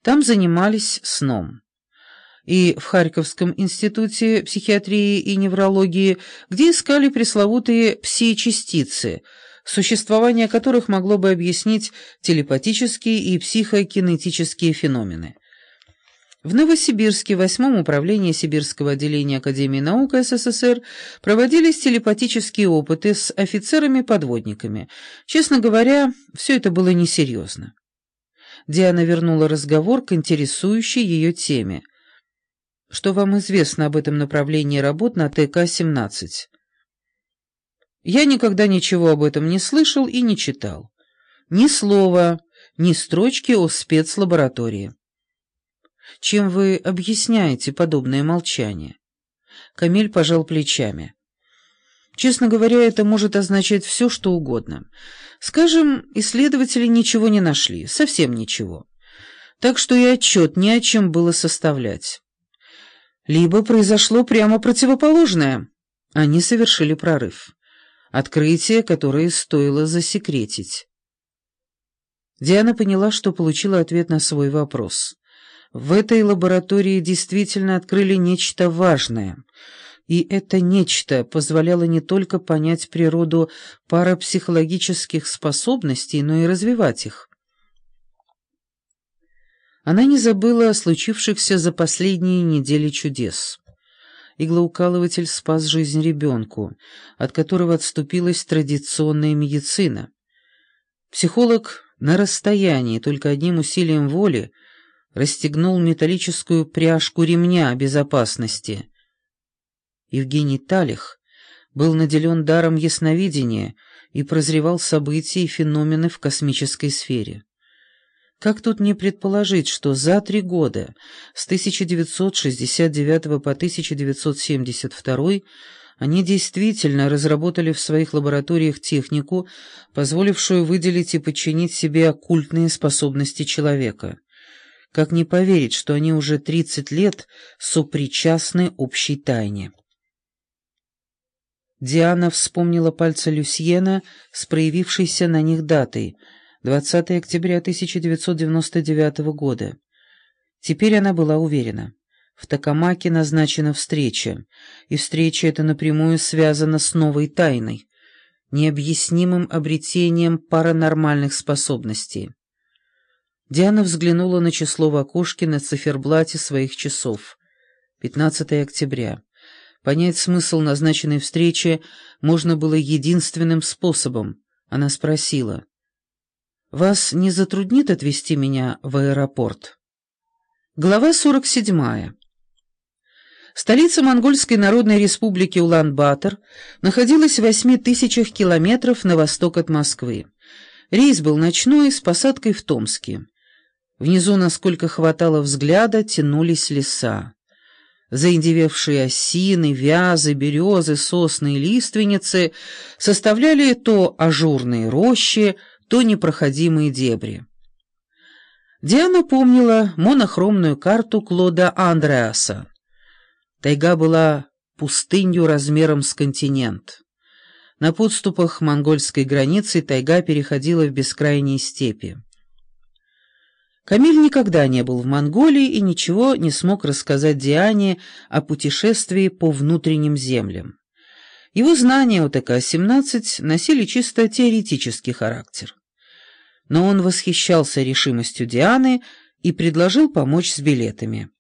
Там занимались сном. И в Харьковском институте психиатрии и неврологии, где искали пресловутые пси-частицы, существование которых могло бы объяснить телепатические и психокинетические феномены. В Новосибирске, в 8-м управлении Сибирского отделения Академии наук СССР, проводились телепатические опыты с офицерами-подводниками. Честно говоря, все это было несерьезно. Диана вернула разговор к интересующей ее теме. «Что вам известно об этом направлении работ на ТК-17?» «Я никогда ничего об этом не слышал и не читал. Ни слова, ни строчки о спецлаборатории». «Чем вы объясняете подобное молчание?» Камиль пожал плечами. «Честно говоря, это может означать все, что угодно. Скажем, исследователи ничего не нашли, совсем ничего. Так что и отчет не о чем было составлять. Либо произошло прямо противоположное. Они совершили прорыв. Открытие, которое стоило засекретить». Диана поняла, что получила ответ на свой вопрос. В этой лаборатории действительно открыли нечто важное, и это нечто позволяло не только понять природу парапсихологических способностей, но и развивать их. Она не забыла о случившихся за последние недели чудес. Иглоукалыватель спас жизнь ребенку, от которого отступилась традиционная медицина. Психолог на расстоянии, только одним усилием воли, расстегнул металлическую пряжку ремня безопасности. Евгений Талих был наделен даром ясновидения и прозревал события и феномены в космической сфере. Как тут не предположить, что за 3 года, с 1969 по 1972, они действительно разработали в своих лабораториях технику, позволившую выделить и подчинить себе оккультные способности человека. Как не поверить, что они уже 30 лет сопричастны общей тайне? Диана вспомнила пальцы Люсьена с проявившейся на них датой — 20 октября 1999 года. Теперь она была уверена. В Токамаке назначена встреча, и встреча эта напрямую связана с новой тайной, необъяснимым обретением паранормальных способностей. Диана взглянула на число в окошке на циферблате своих часов. 15 октября. Понять смысл назначенной встречи можно было единственным способом. Она спросила: «Вас не затруднит отвезти меня в аэропорт?» Глава 47. Столица Монгольской Народной Республики Улан-Батор находилась в 8000 километров на восток от Москвы. Рейс был ночной, с посадкой в Томске. Внизу, насколько хватало взгляда, тянулись леса. Заиндевевшие осины, вязы, березы, сосны и лиственницы составляли то ажурные рощи, то непроходимые дебри. Диана помнила монохромную карту Клода Андреаса. Тайга была пустынью размером с континент. На подступах монгольской границы тайга переходила в бескрайние степи. Камиль никогда не был в Монголии и ничего не смог рассказать Диане о путешествии по внутренним землям. Его знания о ТК-17 носили чисто теоретический характер. Но он восхищался решимостью Дианы и предложил помочь с билетами.